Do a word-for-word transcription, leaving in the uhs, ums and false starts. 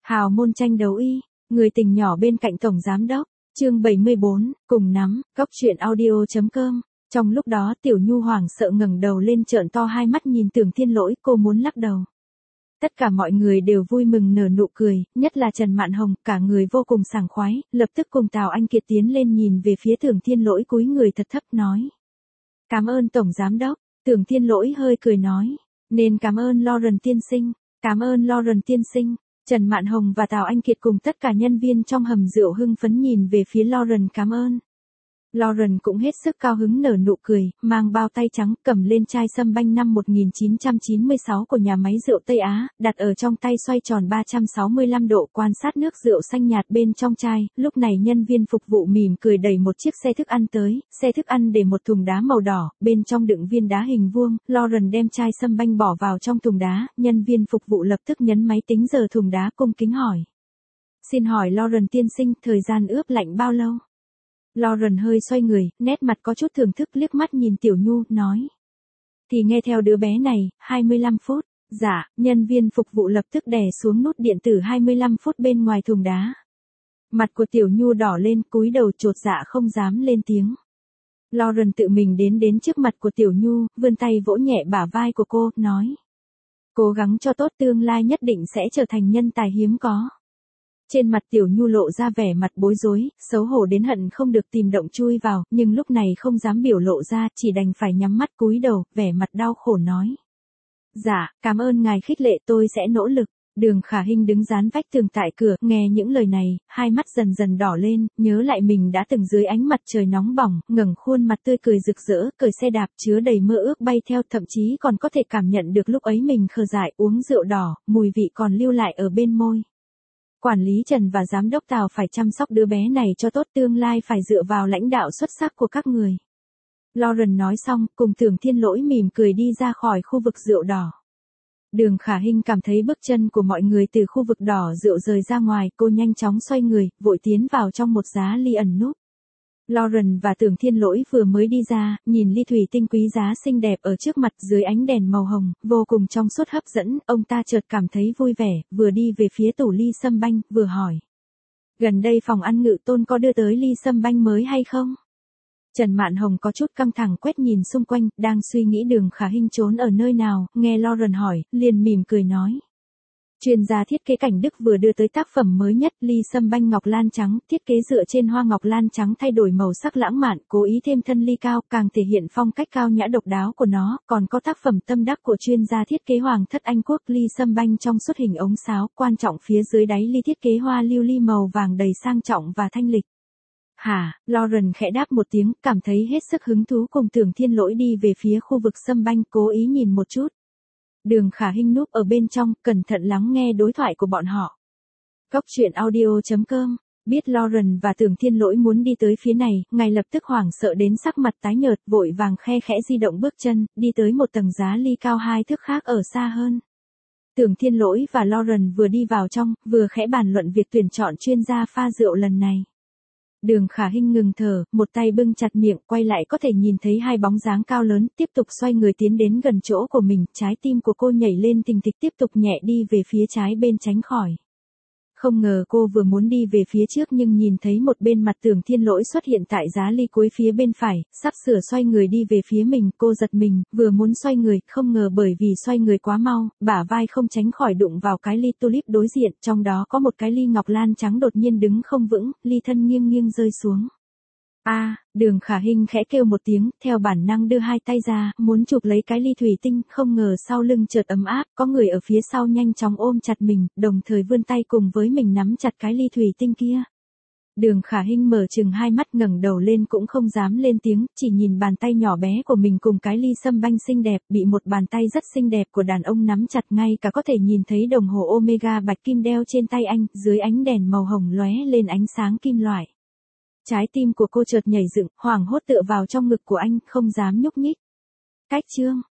Hào môn tranh đấu y, người tình nhỏ bên cạnh tổng giám đốc, chương bảy mươi bốn, cùng nắm, góc truyện audio chấm com. Trong lúc đó Tiểu Nhu hoảng sợ ngẩng đầu lên trợn to hai mắt nhìn Tưởng Thiên Lỗi, cô muốn lắc đầu. Tất cả mọi người đều vui mừng nở nụ cười, nhất là Trần Mạn Hồng, cả người vô cùng sảng khoái, lập tức cùng Tào Anh Kiệt tiến lên nhìn về phía Tưởng Thiên Lỗi cúi người thật thấp nói. Cảm ơn Tổng Giám Đốc, Tưởng Thiên Lỗi hơi cười nói, nên cảm ơn Lauren tiên sinh, cảm ơn Lauren tiên sinh. Trần Mạn Hồng và Tào Anh Kiệt cùng tất cả nhân viên trong hầm rượu hưng phấn nhìn về phía Lauren cảm ơn. Lauren cũng hết sức cao hứng nở nụ cười, mang bao tay trắng, cầm lên chai sâm banh năm một nghìn chín trăm chín mươi sáu của nhà máy rượu Tây Á, đặt ở trong tay xoay tròn ba trăm sáu mươi lăm độ quan sát nước rượu xanh nhạt bên trong chai, lúc này nhân viên phục vụ mỉm cười đẩy một chiếc xe thức ăn tới, xe thức ăn để một thùng đá màu đỏ, bên trong đựng viên đá hình vuông, Lauren đem chai sâm banh bỏ vào trong thùng đá, nhân viên phục vụ lập tức nhấn máy tính giờ thùng đá cung kính hỏi. Xin hỏi Lauren tiên sinh, thời gian ướp lạnh bao lâu? Lauren hơi xoay người, nét mặt có chút thưởng thức liếc mắt nhìn Tiểu Nhu, nói. Thì nghe theo đứa bé này, hai mươi lăm phút. Dạ, nhân viên phục vụ lập tức đè xuống nút điện tử hai mươi lăm phút bên ngoài thùng đá. Mặt của Tiểu Nhu đỏ lên, cúi đầu chột dạ không dám lên tiếng. Lauren tự mình đến đến trước mặt của Tiểu Nhu, vươn tay vỗ nhẹ bả vai của cô, nói. Cố gắng cho tốt, tương lai nhất định sẽ trở thành nhân tài hiếm có. Trên mặt Tiểu Nhu lộ ra vẻ mặt bối rối, xấu hổ đến hận không được tìm động chui vào, nhưng lúc này không dám biểu lộ ra, chỉ đành phải nhắm mắt cúi đầu, vẻ mặt đau khổ nói. Dạ, cảm ơn ngài khích lệ, tôi sẽ nỗ lực. Đường Khả Hinh đứng dán vách tường tại cửa, nghe những lời này, hai mắt dần dần đỏ lên, nhớ lại mình đã từng dưới ánh mặt trời nóng bỏng, ngẩng khuôn mặt tươi cười rực rỡ, cởi xe đạp chứa đầy mơ ước bay theo, thậm chí còn có thể cảm nhận được lúc ấy mình khờ dại uống rượu đỏ, mùi vị còn lưu lại ở bên môi. Quản lý Trần và giám đốc Tào phải chăm sóc đứa bé này cho tốt, tương lai phải dựa vào lãnh đạo xuất sắc của các người. Lauren nói xong, cùng Tưởng Thiên Lỗi mỉm cười đi ra khỏi khu vực rượu đỏ. Đường Khả Hinh cảm thấy bước chân của mọi người từ khu vực đỏ rượu rời ra ngoài, cô nhanh chóng xoay người, vội tiến vào trong một giá ly ẩn núp. Lauren và Tưởng Thiên Lỗi vừa mới đi ra, nhìn ly thủy tinh quý giá xinh đẹp ở trước mặt dưới ánh đèn màu hồng, vô cùng trong suốt hấp dẫn, ông ta chợt cảm thấy vui vẻ, vừa đi về phía tủ ly sâm banh, vừa hỏi. Gần đây phòng ăn Ngự Tôn có đưa tới ly sâm banh mới hay không? Trần Mạn Hồng có chút căng thẳng quét nhìn xung quanh, đang suy nghĩ Đường Khả Hinh trốn ở nơi nào, nghe Lauren hỏi, liền mỉm cười nói. Chuyên gia thiết kế cảnh Đức vừa đưa tới tác phẩm mới nhất, ly sâm banh ngọc lan trắng, thiết kế dựa trên hoa ngọc lan trắng thay đổi màu sắc lãng mạn, cố ý thêm thân ly cao, càng thể hiện phong cách cao nhã độc đáo của nó, còn có tác phẩm tâm đắc của chuyên gia thiết kế Hoàng thất Anh Quốc, ly sâm banh trong suốt hình ống sáo, quan trọng phía dưới đáy ly thiết kế hoa lưu ly màu vàng đầy sang trọng và thanh lịch. Hả, Lauren khẽ đáp một tiếng, cảm thấy hết sức hứng thú cùng Tưởng Thiên Lỗi đi về phía khu vực sâm banh, cố ý nhìn một chút. Đường Khả Hinh núp ở bên trong, cẩn thận lắng nghe đối thoại của bọn họ. Góc truyện audio chấm com, biết Lauren và Tưởng Thiên Lỗi muốn đi tới phía này, ngay lập tức hoảng sợ đến sắc mặt tái nhợt, vội vàng khe khẽ di động bước chân, đi tới một tầng giá ly cao hai thước khác ở xa hơn. Tưởng Thiên Lỗi và Lauren vừa đi vào trong, vừa khẽ bàn luận việc tuyển chọn chuyên gia pha rượu lần này. Đường Khả Hinh ngừng thở, một tay bưng chặt miệng, quay lại có thể nhìn thấy hai bóng dáng cao lớn, tiếp tục xoay người tiến đến gần chỗ của mình, trái tim của cô nhảy lên thình thịch, tiếp tục nhẹ đi về phía trái bên tránh khỏi. Không ngờ cô vừa muốn đi về phía trước nhưng nhìn thấy một bên mặt Tưởng Thiên Lỗi xuất hiện tại giá ly cuối phía bên phải, sắp sửa xoay người đi về phía mình, cô giật mình, vừa muốn xoay người, không ngờ bởi vì xoay người quá mau, bả vai không tránh khỏi đụng vào cái ly tulip đối diện, trong đó có một cái ly ngọc lan trắng đột nhiên đứng không vững, ly thân nghiêng nghiêng rơi xuống. A, à, Đường Khả Hinh khẽ kêu một tiếng, theo bản năng đưa hai tay ra, muốn chụp lấy cái ly thủy tinh, không ngờ sau lưng chợt ấm áp, có người ở phía sau nhanh chóng ôm chặt mình, đồng thời vươn tay cùng với mình nắm chặt cái ly thủy tinh kia. Đường Khả Hinh mở chừng hai mắt, ngẩng đầu lên cũng không dám lên tiếng, chỉ nhìn bàn tay nhỏ bé của mình cùng cái ly sâm banh xinh đẹp, bị một bàn tay rất xinh đẹp của đàn ông nắm chặt, ngay cả có thể nhìn thấy đồng hồ Omega bạch kim đeo trên tay anh, dưới ánh đèn màu hồng lóe lên ánh sáng kim loại. Trái tim của cô chợt nhảy dựng, hoảng hốt tựa vào trong ngực của anh, không dám nhúc nhích. Cách chương